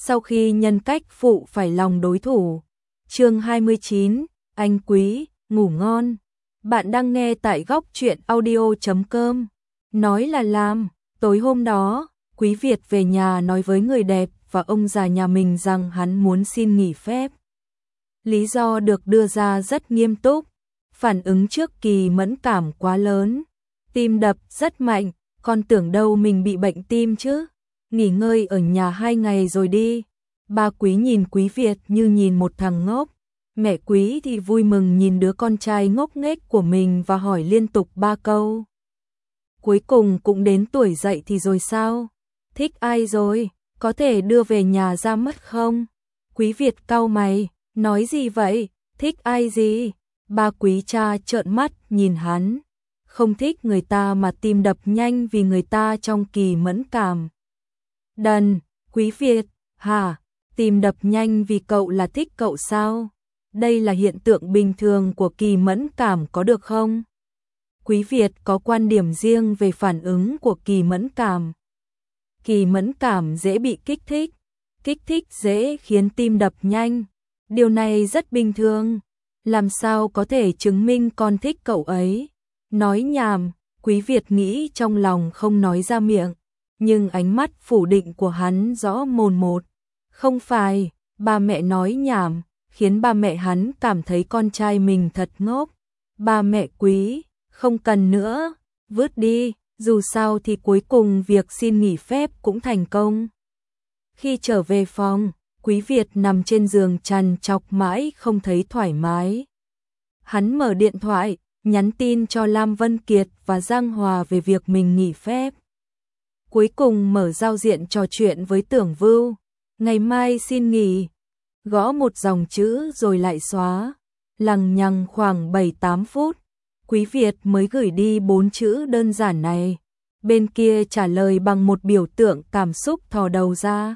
sau khi nhân cách phụ phải lòng đối thủ. Chương 29, anh Quý, ngủ ngon. Bạn đang nghe tại góc truyện audio.com. Nói là làm, tối hôm đó, Quý Việt về nhà nói với người đẹp và ông già nhà mình rằng hắn muốn xin nghỉ phép. Lý do được đưa ra rất nghiêm túc, phản ứng trước Kỳ mẫn cảm quá lớn, tim đập rất mạnh, con tưởng đâu mình bị bệnh tim chứ. Nghỉ ngơi ở nhà 2 ngày rồi đi. Ba Quý nhìn Quý Việt như nhìn một thằng ngốc. Mẹ Quý thì vui mừng nhìn đứa con trai ngốc nghếch của mình và hỏi liên tục 3 câu. Cuối cùng cũng đến tuổi dậy thì rồi sao? Thích ai rồi? Có thể đưa về nhà ra mất không? Quý Việt cau mày, nói gì vậy? Thích ai gì? Ba Quý cha trợn mắt nhìn hắn. Không thích người ta mà tim đập nhanh vì người ta trong kỳ mẫn cảm. Đần, Quý Việt, hả? Tim đập nhanh vì cậu là thích cậu sao? Đây là hiện tượng bình thường của kỳ mẫn cảm có được không? Quý Việt có quan điểm riêng về phản ứng của kỳ mẫn cảm. Kỳ mẫn cảm dễ bị kích thích dễ khiến tim đập nhanh. Điều này rất bình thường. Làm sao có thể chứng minh con thích cậu ấy? Nói nhảm, Quý Việt nghĩ trong lòng không nói ra miệng. Nhưng ánh mắt phủ định của hắn rõ mồn một. Không phải, ba mẹ nói nhảm, khiến ba mẹ hắn cảm thấy con trai mình thật ngốc. Ba mẹ Quý, không cần nữa, vứt đi, dù sao thì cuối cùng việc xin nghỉ phép cũng thành công. Khi trở về phòng, Quý Việt nằm trên giường trằn trọc mãi không thấy thoải mái. Hắn mở điện thoại, nhắn tin cho Lam Vân Kiệt và Giang Hòa về việc mình nghỉ phép. Cuối cùng mở giao diện trò chuyện với Tưởng Vưu, ngày mai xin nghỉ. Gõ một dòng chữ rồi lại xóa, lằng nhằng khoảng 7-8 phút. Quý Việt mới gửi đi 4 chữ đơn giản này. Bên kia trả lời bằng một biểu tượng cảm xúc thò đầu ra.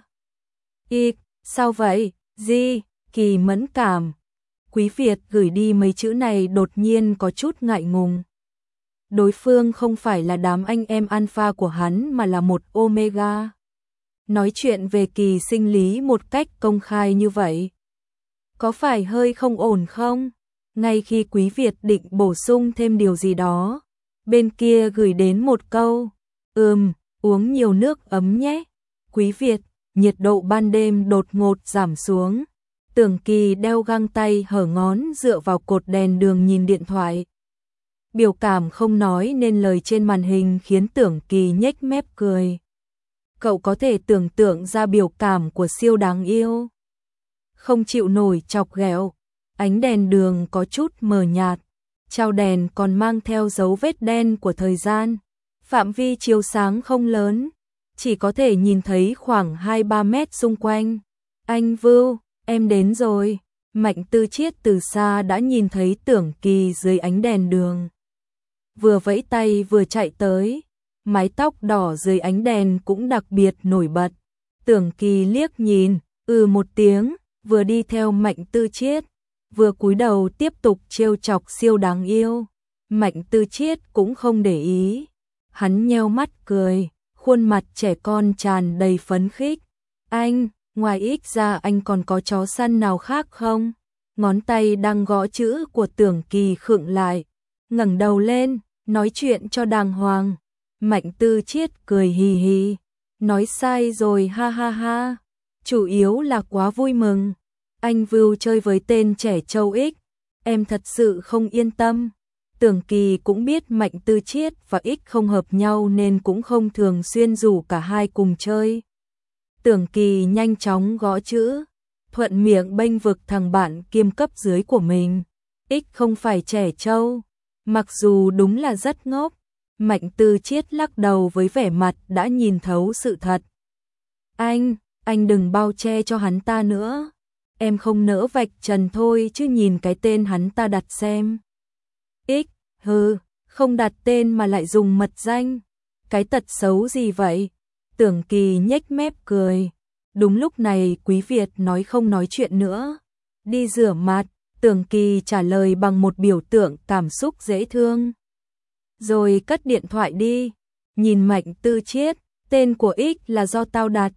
Sao vậy? Gì? Kỳ mẫn cảm. Quý Việt gửi đi mấy chữ này đột nhiên có chút ngại ngùng. Đối phương không phải là đám anh em alpha của hắn mà là một omega. Nói chuyện về kỳ sinh lý một cách công khai như vậy, có phải hơi không ổn không? Ngay khi Quý Việt định bổ sung thêm điều gì đó, bên kia gửi đến một câu, uống nhiều nước ấm nhé. Quý Việt, nhiệt độ ban đêm đột ngột giảm xuống. Tưởng Kỳ đeo găng tay hở ngón dựa vào cột đèn đường nhìn điện thoại. Biểu cảm không nói nên lời trên màn hình khiến Tưởng Kỳ nhếch mép cười. Cậu có thể tưởng tượng ra biểu cảm của siêu đáng yêu. Không chịu nổi chọc ghẹo, ánh đèn đường có chút mờ nhạt, trao đèn còn mang theo dấu vết đen của thời gian. Phạm vi chiếu sáng không lớn, chỉ có thể nhìn thấy khoảng 2-3 mét xung quanh. Anh Vưu, em đến rồi. Mạnh Tư Chiết từ xa đã nhìn thấy Tưởng Kỳ dưới ánh đèn đường. Vừa vẫy tay vừa chạy tới, mái tóc đỏ dưới ánh đèn cũng đặc biệt nổi bật. Tưởng Kỳ liếc nhìn, một tiếng, vừa đi theo Mạnh Tư Chiết, vừa cúi đầu tiếp tục trêu chọc siêu đáng yêu. Mạnh Tư Chiết cũng không để ý. Hắn nheo mắt cười, khuôn mặt trẻ con tràn đầy phấn khích. Anh, ngoài X ra anh còn có chó săn nào khác không? Ngón tay đang gõ chữ của Tưởng Kỳ khựng lại, ngẩng đầu lên, nói chuyện cho đàng hoàng. Mạnh Tư Chiết cười hì hì, nói sai rồi ha ha ha, chủ yếu là quá vui mừng. Anh Vưu chơi với tên trẻ trâu X, em thật sự không yên tâm. Tưởng Kỳ cũng biết Mạnh Tư Chiết và X không hợp nhau nên cũng không thường xuyên rủ cả hai cùng chơi. Tưởng Kỳ nhanh chóng gõ chữ, thuận miệng bênh vực thằng bạn kiêm cấp dưới của mình. X không phải trẻ trâu, mặc dù đúng là rất ngốc. Mạnh Tư Chiết lắc đầu với vẻ mặt đã nhìn thấu sự thật. Anh đừng bao che cho hắn ta nữa. Em không nỡ vạch trần thôi chứ nhìn cái tên hắn ta đặt xem. Không đặt tên mà lại dùng mật danh. Cái tật xấu gì vậy? Tưởng Kỳ nhếch mép cười. Đúng lúc này Quý Việt nói không nói chuyện nữa. Đi rửa mặt, Tưởng Kỳ trả lời bằng một biểu tượng cảm xúc dễ thương. Rồi cất điện thoại đi. Nhìn Mạnh Tư Chiết, tên của X là do tao đặt.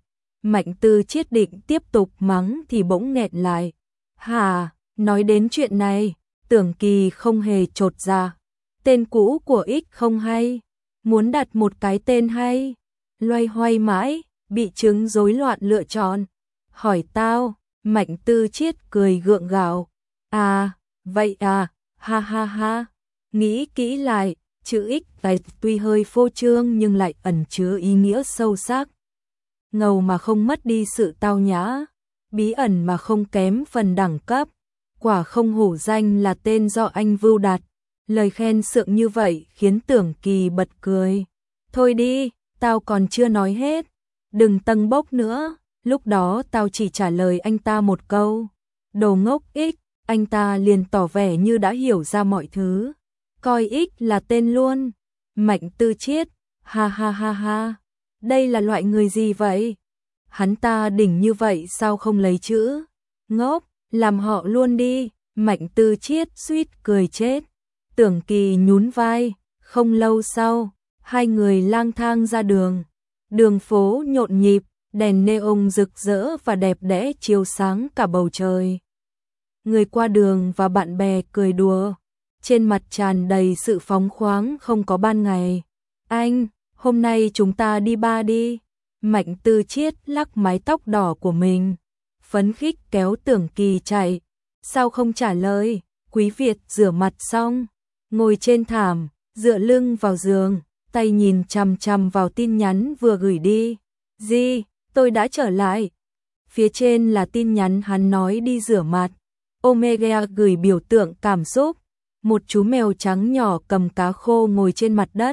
Mạnh Tư Chiết định tiếp tục mắng thì bỗng nghẹn lại. Hà, nói đến chuyện này, Tưởng Kỳ không hề chột dạ. Tên cũ của X không hay, muốn đặt một cái tên hay. Loay hoay mãi, bị chứng rối loạn lựa chọn. Hỏi tao, Mạnh Tư Chiết cười gượng gạo. À, vậy à, ha ha ha. Nghĩ kỹ lại, chữ X này tuy hơi phô trương nhưng lại ẩn chứa ý nghĩa sâu sắc. Ngầu mà không mất đi sự tao nhã, bí ẩn mà không kém phần đẳng cấp. Quả không hổ danh là tên do anh Vưu đặt. Lời khen sượng như vậy khiến Tưởng Kỳ bật cười. Thôi đi, tao còn chưa nói hết. Đừng tâng bốc nữa, lúc đó tao chỉ trả lời anh ta một câu. Đồ ngốc X, anh ta liền tỏ vẻ như đã hiểu ra mọi thứ. Coi X là tên luôn. Mạnh Tư Chiết, ha ha ha ha. Đây là loại người gì vậy? Hắn ta đỉnh như vậy sao không lấy chữ? Ngốc, làm họ luôn đi. Mạnh Tư Chiết suýt cười chết. Tưởng Kỳ nhún vai. Không lâu sau, hai người lang thang ra đường. Đường phố nhộn nhịp, đèn neon rực rỡ và đẹp đẽ chiếu sáng cả bầu trời. Người qua đường và bạn bè cười đùa. Trên mặt tràn đầy sự phóng khoáng không có ban ngày. Anh, hôm nay chúng ta đi bar đi. Mạnh Tư Chiết lắc mái tóc đỏ của mình. Phấn khích kéo Tưởng Kỳ chạy. Sao không trả lời? Quý Việt rửa mặt xong, ngồi trên thảm, dựa lưng vào giường, tay nhìn chằm chằm vào tin nhắn vừa gửi đi. Di, tôi đã trở lại. Phía trên là tin nhắn hắn nói đi rửa mặt. Omega gửi biểu tượng cảm xúc. Một chú mèo trắng nhỏ cầm cá khô ngồi trên mặt đất.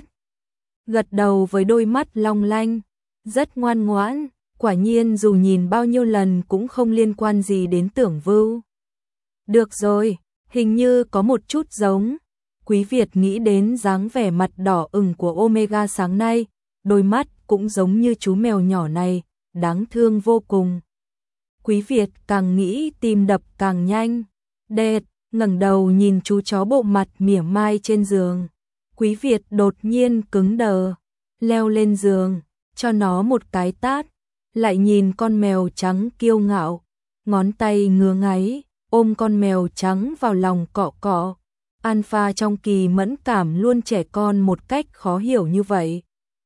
Gật đầu với đôi mắt long lanh. Rất ngoan ngoãn. Quả nhiên dù nhìn bao nhiêu lần cũng không liên quan gì đến Tưởng Vưu. Được rồi, hình như có một chút giống. Quý Việt nghĩ đến dáng vẻ mặt đỏ ửng của Omega sáng nay. Đôi mắt cũng giống như chú mèo nhỏ này, đáng thương vô cùng. Quý Việt càng nghĩ tim đập càng nhanh. Đệt, ngẩng đầu nhìn chú chó bộ mặt mỉa mai trên giường. Quý Việt đột nhiên cứng đờ, leo lên giường, cho nó một cái tát. Lại nhìn con mèo trắng kiêu ngạo, ngón tay ngứa ngáy, ôm con mèo trắng vào lòng cọ cọ. Alpha trong Kỳ mẫn cảm luôn trẻ con một cách khó hiểu như vậy.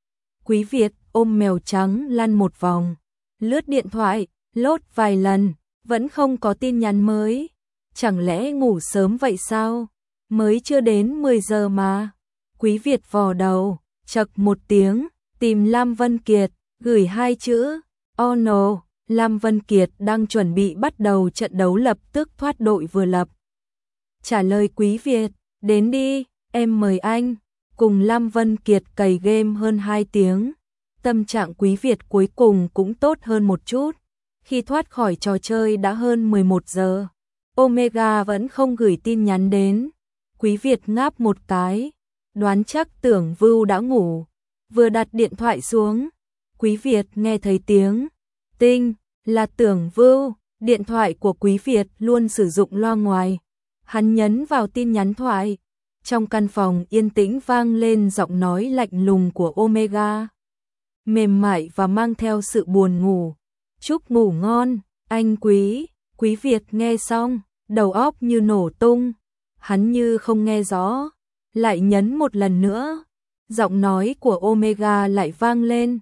Quý Việt ôm mèo trắng lăn một vòng, lướt điện thoại, lốt vài lần, vẫn không có tin nhắn mới. Chẳng lẽ ngủ sớm vậy sao? Mới chưa đến 10 giờ mà. Quý Việt vò đầu, chậc một tiếng, tìm Lam Vân Kiệt, gửi 2 chữ. Oh no, Lam Vân Kiệt đang chuẩn bị bắt đầu trận đấu lập tức thoát đội vừa lập. Trả lời Quý Việt, đến đi, em mời anh. Cùng Lam Vân Kiệt cày game hơn 2 tiếng. Tâm trạng Quý Việt cuối cùng cũng tốt hơn một chút. Khi thoát khỏi trò chơi đã hơn 11 giờ. Omega vẫn không gửi tin nhắn đến. Quý Việt ngáp một cái, đoán chắc Tưởng Vưu đã ngủ. Vừa đặt điện thoại xuống, Quý Việt nghe thấy tiếng tinh, là Tưởng Vưu. Điện thoại của Quý Việt luôn sử dụng loa ngoài. Hắn nhấn vào tin nhắn thoại. Trong căn phòng yên tĩnh vang lên giọng nói lạnh lùng của Omega. Mềm mại và mang theo sự buồn ngủ. Chúc ngủ ngon, anh Quý. Quý Việt nghe xong, đầu óc như nổ tung. Hắn như không nghe rõ, lại nhấn một lần nữa. Giọng nói của Omega lại vang lên.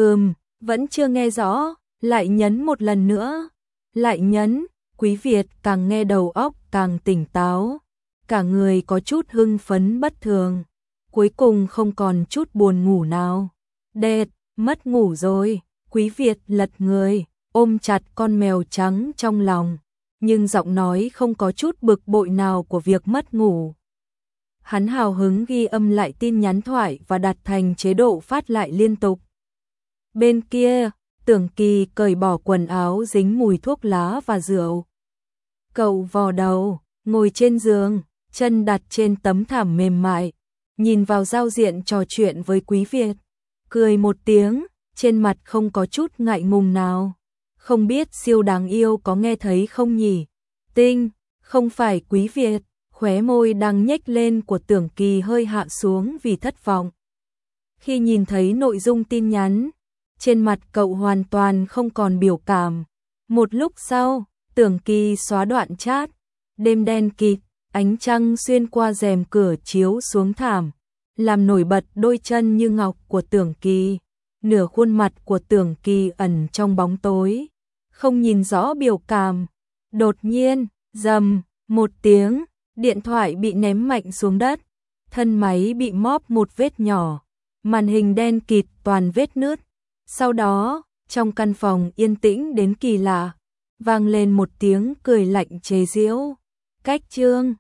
Vẫn chưa nghe rõ, lại nhấn một lần nữa. Lại nhấn, Quý Việt càng nghe đầu óc càng tỉnh táo. Cả người có chút hưng phấn bất thường. Cuối cùng không còn chút buồn ngủ nào. Đệt, mất ngủ rồi. Quý Việt lật người, ôm chặt con mèo trắng trong lòng. Nhưng giọng nói không có chút bực bội nào của việc mất ngủ. Hắn hào hứng ghi âm lại tin nhắn thoại và đặt thành chế độ phát lại liên tục. Bên kia, Tưởng Kỳ cởi bỏ quần áo dính mùi thuốc lá và rượu. Cậu vò đầu, ngồi trên giường, chân đặt trên tấm thảm mềm mại, nhìn vào giao diện trò chuyện với Quý Việt. Cười một tiếng, trên mặt không có chút ngại ngùng nào. Không biết siêu đáng yêu có nghe thấy không nhỉ? Tinh, không phải Quý Việt. Khóe môi đang nhếch lên của Tưởng Kỳ hơi hạ xuống vì thất vọng. Khi nhìn thấy nội dung tin nhắn, Trên mặt cậu hoàn toàn không còn biểu cảm. Một lúc sau, Tưởng Kỳ xóa đoạn chat. Đêm đen kịt, ánh trăng xuyên qua rèm cửa chiếu xuống thảm, làm nổi bật đôi chân như ngọc của Tưởng Kỳ. Nửa khuôn mặt của Tưởng Kỳ ẩn trong bóng tối, không nhìn rõ biểu cảm. Đột nhiên, rầm một tiếng, điện thoại bị ném mạnh xuống đất, thân máy bị móp một vết nhỏ, màn hình đen kịt toàn vết nứt. Sau đó, trong căn phòng yên tĩnh đến kỳ lạ, vang lên một tiếng cười lạnh chế giễu. Cách chương